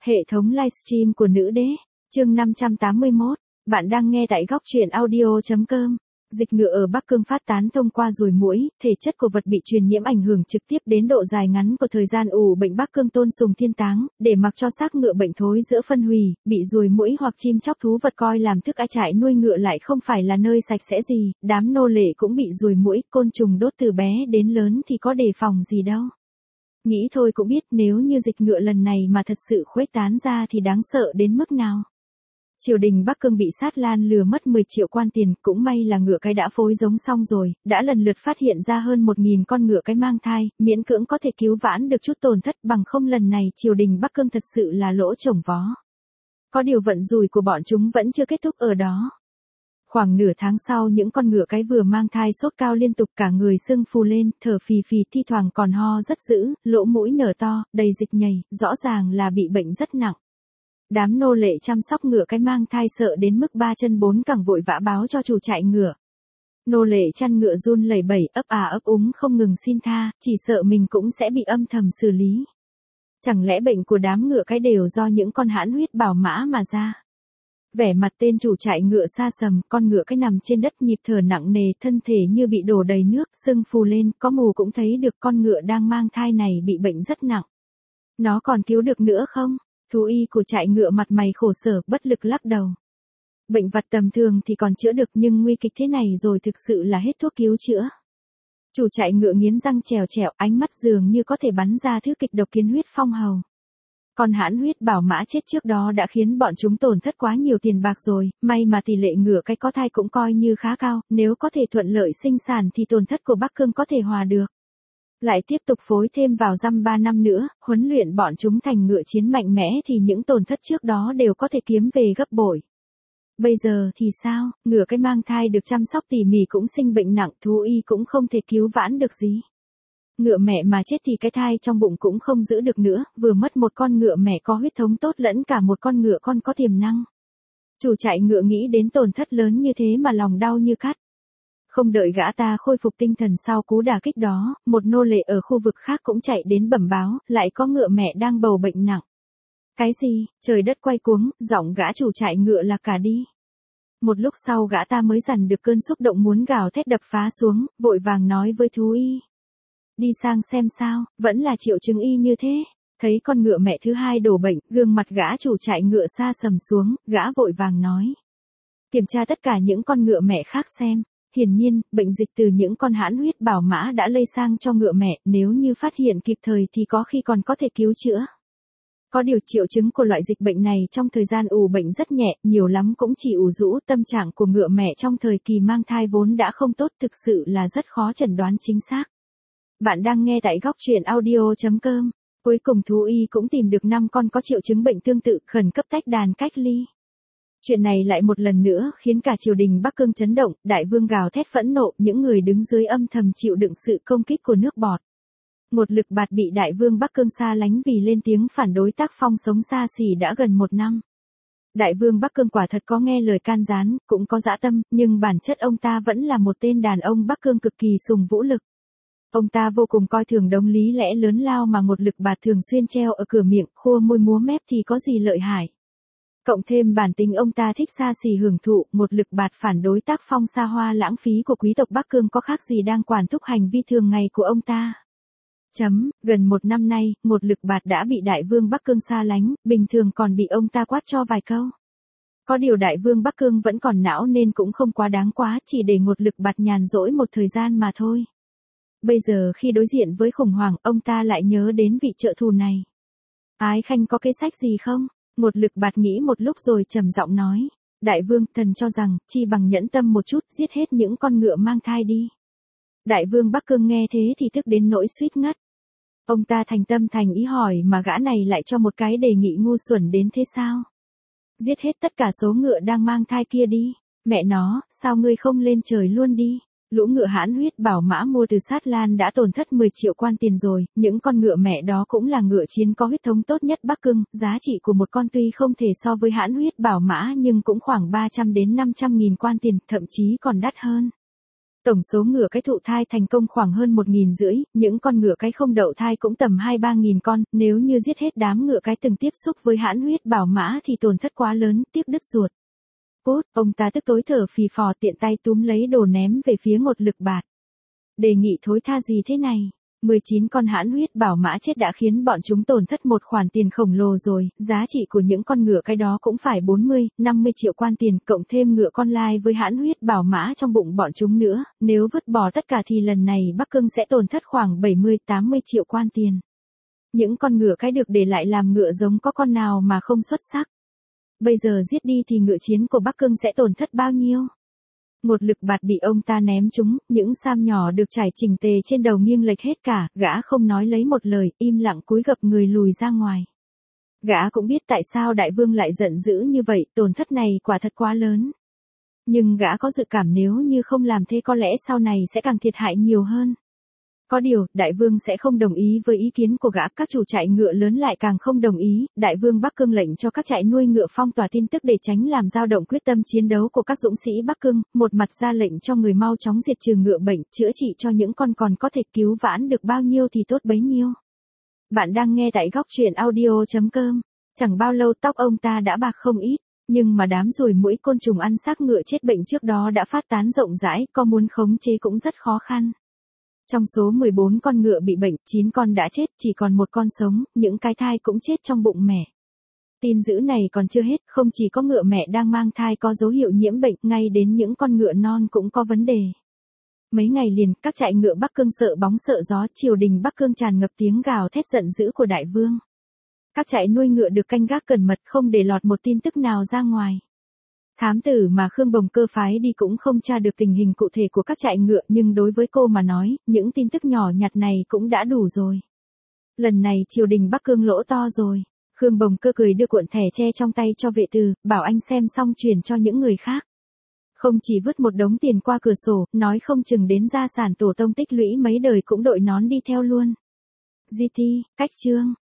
Hệ thống livestream của nữ đế, chương 581, bạn đang nghe tại góc truyện audio.com. Dịch ngựa ở Bắc Cương phát tán thông qua ruồi muỗi, thể chất của vật bị truyền nhiễm ảnh hưởng trực tiếp đến độ dài ngắn của thời gian ủ bệnh. Bắc Cương tôn sùng thiên táng, để mặc cho xác ngựa bệnh thối giữa phân hủy, bị ruồi muỗi hoặc chim chóc thú vật coi làm thức ăn. Trại nuôi ngựa lại không phải là nơi sạch sẽ gì, đám nô lệ cũng bị ruồi muỗi, côn trùng đốt từ bé đến lớn thì có đề phòng gì đâu. Nghĩ thôi cũng biết nếu như dịch ngựa lần này mà thật sự khuếch tán ra thì đáng sợ đến mức nào. Triều đình Bắc Cương bị Sát Lan lừa mất 10 triệu quan tiền, cũng may là ngựa cái đã phối giống xong rồi, đã lần lượt phát hiện ra hơn 1.000 con ngựa cái mang thai, miễn cưỡng có thể cứu vãn được chút tổn thất, bằng không lần này triều đình Bắc Cương thật sự là lỗ chồng vó. Có điều vận rủi của bọn chúng vẫn chưa kết thúc ở đó. Khoảng nửa tháng sau, những con ngựa cái vừa mang thai sốt cao liên tục, cả người sưng phù lên, thở phì phì, thi thoảng còn ho rất dữ, lỗ mũi nở to, đầy dịch nhầy, rõ ràng là bị bệnh rất nặng. Đám nô lệ chăm sóc ngựa cái mang thai sợ đến mức ba chân bốn cẳng, vội vã báo cho chủ trại ngựa. Nô lệ chăn ngựa run lẩy bẩy, ấp ấp úng không ngừng xin tha, chỉ sợ mình cũng sẽ bị âm thầm xử lý. Chẳng lẽ bệnh của đám ngựa cái đều do những con hãn huyết bảo mã mà ra? Vẻ mặt tên chủ trại ngựa xa sầm, con ngựa cái nằm trên đất nhịp thở nặng nề, thân thể như bị đổ đầy nước, sưng phù lên, có mù cũng thấy được con ngựa đang mang thai này bị bệnh rất nặng. Nó còn cứu được nữa không? Thú y của trại ngựa mặt mày khổ sở, bất lực lắc đầu. Bệnh vặt tầm thường thì còn chữa được, nhưng nguy kịch thế này rồi thực sự là hết thuốc cứu chữa. Chủ trại ngựa nghiến răng trèo trèo, ánh mắt dường như có thể bắn ra thứ kịch độc kiến huyết phong hầu. Con hãn huyết bảo mã chết trước đó đã khiến bọn chúng tổn thất quá nhiều tiền bạc rồi, may mà tỷ lệ ngựa cái có thai cũng coi như khá cao, nếu có thể thuận lợi sinh sản thì tổn thất của Bắc Cương có thể hòa được. Lại tiếp tục phối thêm vào dăm 3 năm nữa, huấn luyện bọn chúng thành ngựa chiến mạnh mẽ thì những tổn thất trước đó đều có thể kiếm về gấp bội. Bây giờ thì sao, ngựa cái mang thai được chăm sóc tỉ mỉ cũng sinh bệnh nặng, thú y cũng không thể cứu vãn được gì. Ngựa mẹ mà chết thì cái thai trong bụng cũng không giữ được nữa, vừa mất một con ngựa mẹ có huyết thống tốt lẫn cả một con ngựa con có tiềm năng. Chủ trại ngựa nghĩ đến tổn thất lớn như thế mà lòng đau như cắt. Không đợi gã ta khôi phục tinh thần sau cú đả kích đó, một nô lệ ở khu vực khác cũng chạy đến bẩm báo, lại có ngựa mẹ đang bầu bệnh nặng. Cái gì, trời đất quay cuống, giọng gã chủ trại ngựa là cả đi. Một lúc sau gã ta mới dằn được cơn xúc động muốn gào thét đập phá xuống, vội vàng nói với thú y. Đi sang xem sao, vẫn là triệu chứng y như thế. Thấy con ngựa mẹ thứ hai đổ bệnh, gương mặt gã chủ trại ngựa xa sầm xuống, gã vội vàng nói. Kiểm tra tất cả những con ngựa mẹ khác xem. Hiển nhiên, bệnh dịch từ những con hãn huyết bảo mã đã lây sang cho ngựa mẹ, nếu như phát hiện kịp thời thì có khi còn có thể cứu chữa. Có điều triệu chứng của loại dịch bệnh này trong thời gian ủ bệnh rất nhẹ, nhiều lắm cũng chỉ ủ rũ. Tâm trạng của ngựa mẹ trong thời kỳ mang thai vốn đã không tốt, thực sự là rất khó chẩn đoán chính xác. Bạn đang nghe tại góc truyện audio.com. Cuối cùng thú y cũng tìm được 5 con có triệu chứng bệnh tương tự, khẩn cấp tách đàn cách ly. Chuyện này lại một lần nữa khiến cả triều đình Bắc Cương chấn động, đại vương gào thét phẫn nộ, những người đứng dưới âm thầm chịu đựng sự công kích của nước bọt. Một lực bạt bị đại vương Bắc Cương xa lánh vì lên tiếng phản đối tác phong sống xa xỉ đã gần 1 năm. Đại vương Bắc Cương quả thật có nghe lời can gián, cũng có dã tâm, nhưng bản chất ông ta vẫn là một tên đàn ông Bắc Cương cực kỳ sùng vũ lực. Ông ta vô cùng coi thường đống lý lẽ lớn lao mà một lực bạt thường xuyên treo ở cửa miệng, khua môi múa mép thì có gì lợi hại. Cộng thêm bản tính ông ta thích xa xỉ hưởng thụ, một lực bạt phản đối tác phong xa hoa lãng phí của quý tộc Bắc Cương có khác gì đang quản thúc hành vi thường ngày của ông ta. Gần 1 năm nay, một lực bạt đã bị đại vương Bắc Cương xa lánh, bình thường còn bị ông ta quát cho vài câu. Có điều đại vương Bắc Cương vẫn còn não nên cũng không quá đáng quá, chỉ để một lực bạt nhàn rỗi một thời gian mà thôi. Bây giờ khi đối diện với khủng hoảng, ông ta lại nhớ đến vị trợ thù này. Ái khanh có kế sách gì không? Một lực bạt nghĩ một lúc rồi trầm giọng nói. Đại vương, thần cho rằng, chi bằng nhẫn tâm một chút, giết hết những con ngựa mang thai đi. Đại vương Bắc Cương nghe thế thì tức đến nỗi suýt ngất. Ông ta thành tâm thành ý hỏi mà gã này lại cho một cái đề nghị ngu xuẩn đến thế sao? Giết hết tất cả số ngựa đang mang thai kia đi. Mẹ nó, sao ngươi không lên trời luôn đi? Lũ ngựa hãn huyết bảo mã mua từ Sát Lan đã tổn thất 10 triệu quan tiền rồi, những con ngựa mẹ đó cũng là ngựa chiến có huyết thống tốt nhất Bắc Cương, giá trị của một con tuy không thể so với hãn huyết bảo mã nhưng cũng khoảng 300 đến 500 nghìn quan tiền, thậm chí còn đắt hơn. Tổng số ngựa cái thụ thai thành công khoảng hơn 1.500, những con ngựa cái không đậu thai cũng tầm 2-3.000 con, nếu như giết hết đám ngựa cái từng tiếp xúc với hãn huyết bảo mã thì tổn thất quá lớn, tiếc đứt ruột. Cút, ông ta tức tối thở phì phò tiện tay túm lấy đồ ném về phía Một Lực Bạt. Đề nghị thối tha gì thế này? 19 con hãn huyết bảo mã chết đã khiến bọn chúng tổn thất một khoản tiền khổng lồ rồi, giá trị của những con ngựa cái đó cũng phải 40-50 triệu quan tiền, cộng thêm ngựa con lai với hãn huyết bảo mã trong bụng bọn chúng nữa, nếu vứt bỏ tất cả thì lần này Bắc Cương sẽ tổn thất khoảng 70-80 triệu quan tiền. Những con ngựa cái được để lại làm ngựa giống có con nào mà không xuất sắc. Bây giờ giết đi thì ngựa chiến của Bắc Cương sẽ tổn thất bao nhiêu? Một Lực Bạt bị ông ta ném trúng, những sam nhỏ được trải chỉnh tề trên đầu nghiêng lệch hết cả, gã không nói lấy một lời, im lặng cúi gập người lùi ra ngoài. Gã cũng biết tại sao đại vương lại giận dữ như vậy, tổn thất này quả thật quá lớn. Nhưng gã có dự cảm nếu như không làm thế có lẽ sau này sẽ càng thiệt hại nhiều hơn. Có điều, đại vương sẽ không đồng ý với ý kiến của gã, các chủ trại ngựa lớn lại càng không đồng ý, đại vương Bắc Cương lệnh cho các trại nuôi ngựa phong tỏa tin tức để tránh làm dao động quyết tâm chiến đấu của các dũng sĩ Bắc Cương, một mặt ra lệnh cho người mau chóng diệt trừ ngựa bệnh, chữa trị cho những con còn có thể cứu vãn được bao nhiêu thì tốt bấy nhiêu. Bạn đang nghe tại góc truyện audio.com, chẳng bao lâu tóc ông ta đã bạc không ít, nhưng mà đám ruồi muỗi côn trùng ăn xác ngựa chết bệnh trước đó đã phát tán rộng rãi, có muốn khống chế cũng rất khó khăn. Trong số 14 con ngựa bị bệnh, 9 con đã chết, chỉ còn một con sống, những cái thai cũng chết trong bụng mẹ. Tin dữ này còn chưa hết, không chỉ có ngựa mẹ đang mang thai có dấu hiệu nhiễm bệnh, ngay đến những con ngựa non cũng có vấn đề. Mấy ngày liền, các trại ngựa Bắc Cương sợ bóng sợ gió, triều đình Bắc Cương tràn ngập tiếng gào thét giận dữ của đại vương. Các trại nuôi ngựa được canh gác cẩn mật không để lọt một tin tức nào ra ngoài. Thám tử mà Khương Bồng Cơ phái đi cũng không tra được tình hình cụ thể của các trại ngựa, nhưng đối với cô mà nói, những tin tức nhỏ nhặt này cũng đã đủ rồi. Lần này triều đình Bắc Cương lỗ to rồi. Khương Bồng Cơ cười đưa cuộn thẻ tre trong tay cho vệ từ, bảo anh xem xong truyền cho những người khác. Không chỉ vứt một đống tiền qua cửa sổ, nói không chừng đến gia sản tổ tông tích lũy mấy đời cũng đội nón đi theo luôn. GT, cách chương.